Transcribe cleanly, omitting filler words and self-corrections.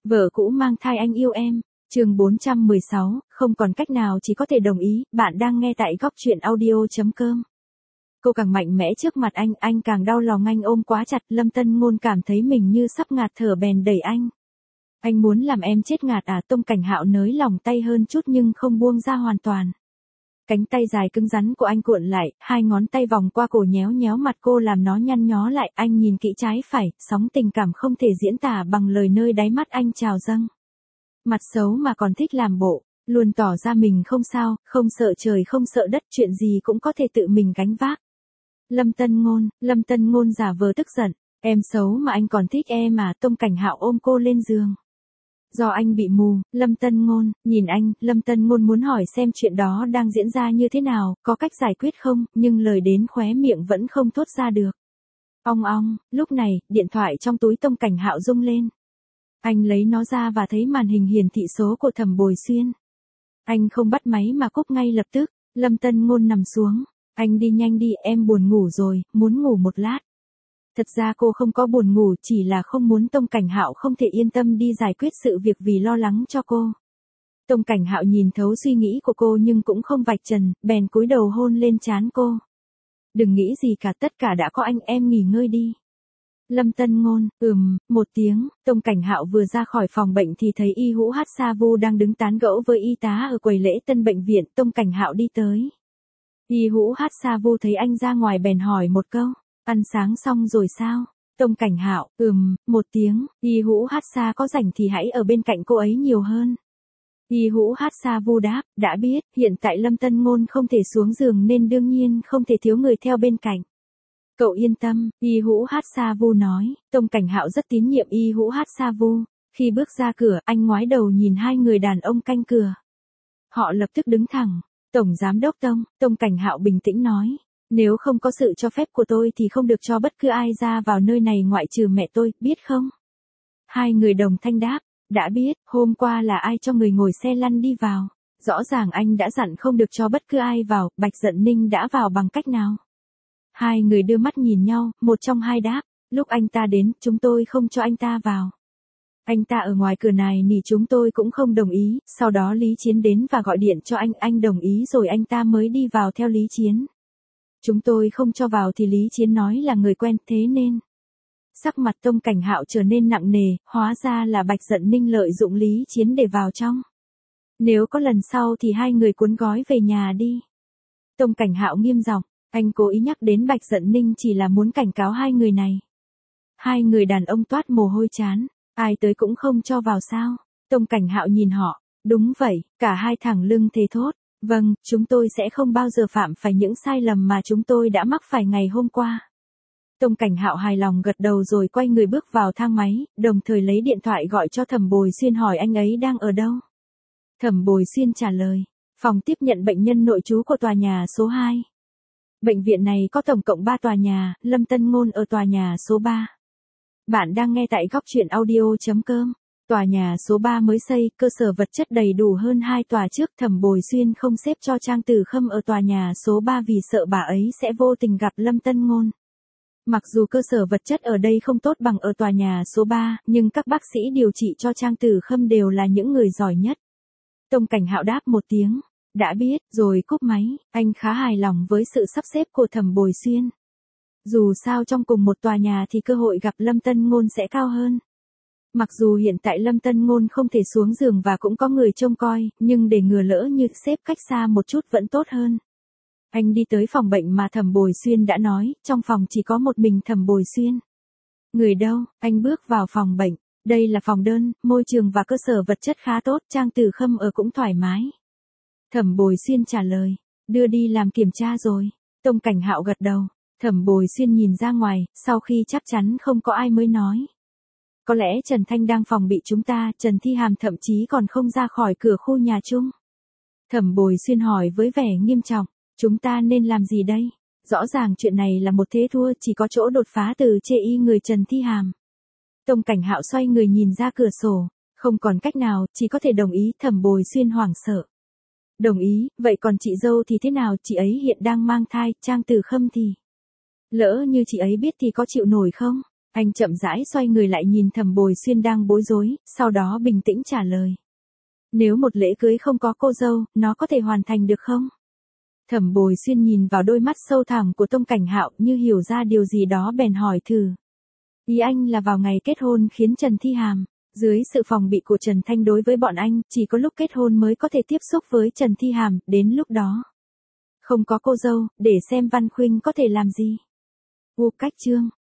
Vợ cũ mang thai anh yêu em. Chương 416, không còn cách nào chỉ có thể đồng ý, bạn đang nghe tại góc truyện audio.com. Cô càng mạnh mẽ trước mặt anh càng đau lòng, anh ôm quá chặt, Lâm Tân Ngôn cảm thấy mình như sắp ngạt thở bèn đẩy anh. Anh muốn làm em chết ngạt à? Tông Cảnh Hạo nới lòng tay hơn chút nhưng không buông ra hoàn toàn. Cánh tay dài cứng rắn của anh cuộn lại, hai ngón tay vòng qua cổ nhéo nhéo mặt cô làm nó nhăn nhó lại, anh nhìn kỹ trái phải, sóng tình cảm không thể diễn tả bằng lời nơi đáy mắt anh trào dâng. Mặt xấu mà còn thích làm bộ, luôn tỏ ra mình không sao, không sợ trời không sợ đất, chuyện gì cũng có thể tự mình gánh vác. Lâm Tân Ngôn giả vờ tức giận, em xấu mà anh còn thích em à? Tông Cảnh Hạo ôm cô lên giường. Do anh bị mù, Lâm Tân Ngôn, nhìn anh, Lâm Tân Ngôn muốn hỏi xem chuyện đó đang diễn ra như thế nào, có cách giải quyết không, nhưng lời đến khóe miệng vẫn không thốt ra được. Ong ong, lúc này, điện thoại trong túi Tông Cảnh Hạo rung lên. Anh lấy nó ra và thấy màn hình hiển thị số của Thẩm Bồi Xuyên. Anh không bắt máy mà cúp ngay lập tức, Lâm Tân Ngôn nằm xuống. Anh đi nhanh đi, em buồn ngủ rồi, muốn ngủ một lát. Thật ra cô không có buồn ngủ, chỉ là không muốn Tông Cảnh Hạo không thể yên tâm đi giải quyết sự việc vì lo lắng cho cô. Tông Cảnh Hạo nhìn thấu suy nghĩ của cô nhưng cũng không vạch trần, bèn cúi đầu hôn lên trán cô. Đừng nghĩ gì cả, tất cả đã có anh, em nghỉ ngơi đi. Lâm Tân Ngôn, một tiếng, Tông Cảnh Hạo vừa ra khỏi phòng bệnh thì thấy Y Hữu Hát Sa Vu đang đứng tán gẫu với y tá ở quầy lễ tân bệnh viện. Tông Cảnh Hạo đi tới. Y Hữu Hát Sa Vu thấy anh ra ngoài bèn hỏi một câu, ăn sáng xong rồi sao? Tông Cảnh Hạo, một tiếng, Y Hữu Hát Sa có rảnh thì hãy ở bên cạnh cô ấy nhiều hơn. Y Hữu Hát Sa Vu đáp, đã biết, hiện tại Lâm Tân Ngôn không thể xuống giường nên đương nhiên không thể thiếu người theo bên cạnh. Cậu yên tâm, Y Hữu Hát Sa Vu nói. Tông Cảnh Hạo rất tín nhiệm Y Hữu Hát Sa Vu. Khi bước ra cửa, anh ngoái đầu nhìn hai người đàn ông canh cửa. Họ lập tức đứng thẳng. Tổng Giám đốc Tông Cảnh Hạo bình tĩnh nói. Nếu không có sự cho phép của tôi thì không được cho bất cứ ai ra vào nơi này ngoại trừ mẹ tôi, biết không? Hai người đồng thanh đáp. Đã biết, hôm qua là ai cho người ngồi xe lăn đi vào? Rõ ràng anh đã dặn không được cho bất cứ ai vào, Bạch Dận Ninh đã vào bằng cách nào? Hai người đưa mắt nhìn nhau, một trong hai đáp, lúc anh ta đến, chúng tôi không cho anh ta vào. Anh ta ở ngoài cửa này nỉ chúng tôi cũng không đồng ý, sau đó Lý Chiến đến và gọi điện cho anh đồng ý rồi anh ta mới đi vào theo Lý Chiến. Chúng tôi không cho vào thì Lý Chiến nói là người quen, thế nên. Sắc mặt Tông Cảnh Hạo trở nên nặng nề, hóa ra là Bạch Dận Ninh lợi dụng Lý Chiến để vào trong. Nếu có lần sau thì hai người cuốn gói về nhà đi. Tông Cảnh Hạo nghiêm giọng. Anh cố ý nhắc đến Bạch Dận Ninh chỉ là muốn cảnh cáo hai người này. Hai người đàn ông toát mồ hôi chán. Ai tới cũng không cho vào sao? Tông Cảnh Hạo nhìn họ. Đúng vậy, cả hai thẳng lưng thề thốt. Vâng, chúng tôi sẽ không bao giờ phạm phải những sai lầm mà chúng tôi đã mắc phải ngày hôm qua. Tông Cảnh Hạo hài lòng gật đầu rồi quay người bước vào thang máy, đồng thời lấy điện thoại gọi cho Thẩm Bồi Xuyên hỏi anh ấy đang ở đâu. Thẩm Bồi Xuyên trả lời. Phòng tiếp nhận bệnh nhân nội trú của tòa nhà số 2. Bệnh viện này có tổng cộng 3 tòa nhà, Lâm Tân Ngôn ở tòa nhà số 3. Bạn đang nghe tại góc truyện audio.com. Tòa nhà số 3 mới xây, cơ sở vật chất đầy đủ hơn 2 tòa trước. Thẩm Bồi Xuyên không xếp cho Trang Tử Khâm ở tòa nhà số 3 vì sợ bà ấy sẽ vô tình gặp Lâm Tân Ngôn. Mặc dù cơ sở vật chất ở đây không tốt bằng ở tòa nhà số 3, nhưng các bác sĩ điều trị cho Trang Tử Khâm đều là những người giỏi nhất. Tông Cảnh Hạo đáp một tiếng. Đã biết, rồi cúp máy, anh khá hài lòng với sự sắp xếp của Thẩm Bồi Xuyên. Dù sao trong cùng một tòa nhà thì cơ hội gặp Lâm Tân Ngôn sẽ cao hơn. Mặc dù hiện tại Lâm Tân Ngôn không thể xuống giường và cũng có người trông coi, nhưng để ngừa lỡ như xếp cách xa một chút vẫn tốt hơn. Anh đi tới phòng bệnh mà Thẩm Bồi Xuyên đã nói, trong phòng chỉ có một mình Thẩm Bồi Xuyên. Người đâu? Anh bước vào phòng bệnh. Đây là phòng đơn, môi trường và cơ sở vật chất khá tốt, Trang Tử Khâm ở cũng thoải mái. Thẩm Bồi Xuyên trả lời, đưa đi làm kiểm tra rồi. Tông Cảnh Hạo gật đầu. Thẩm Bồi Xuyên nhìn ra ngoài, sau khi chắc chắn không có ai mới nói. Có lẽ Trần Thanh đang phòng bị chúng ta, Trần Thi Hàm thậm chí còn không ra khỏi cửa khu nhà chung. Thẩm Bồi Xuyên hỏi với vẻ nghiêm trọng, chúng ta nên làm gì đây? Rõ ràng chuyện này là một thế thua, chỉ có chỗ đột phá từ chê y người Trần Thi Hàm. Tông Cảnh Hạo xoay người nhìn ra cửa sổ, không còn cách nào, chỉ có thể đồng ý. Thẩm Bồi Xuyên hoảng sợ. Đồng ý, vậy còn chị dâu thì thế nào? Chị ấy hiện đang mang thai, Trang Tử Khâm thì. Lỡ như chị ấy biết thì có chịu nổi không? Anh chậm rãi xoay người lại nhìn Thẩm Bồi Xuyên đang bối rối, sau đó bình tĩnh trả lời. Nếu một lễ cưới không có cô dâu, nó có thể hoàn thành được không? Thẩm Bồi Xuyên nhìn vào đôi mắt sâu thẳm của Tông Cảnh Hạo như hiểu ra điều gì đó bèn hỏi thử. Ý anh là vào ngày kết hôn khiến Trần Thi Hàm, dưới sự phòng bị của Trần Thanh đối với bọn anh, chỉ có lúc kết hôn mới có thể tiếp xúc với Trần Thi Hàm, đến lúc đó. Không có cô dâu, để xem Văn Khuynh có thể làm gì. Cách chương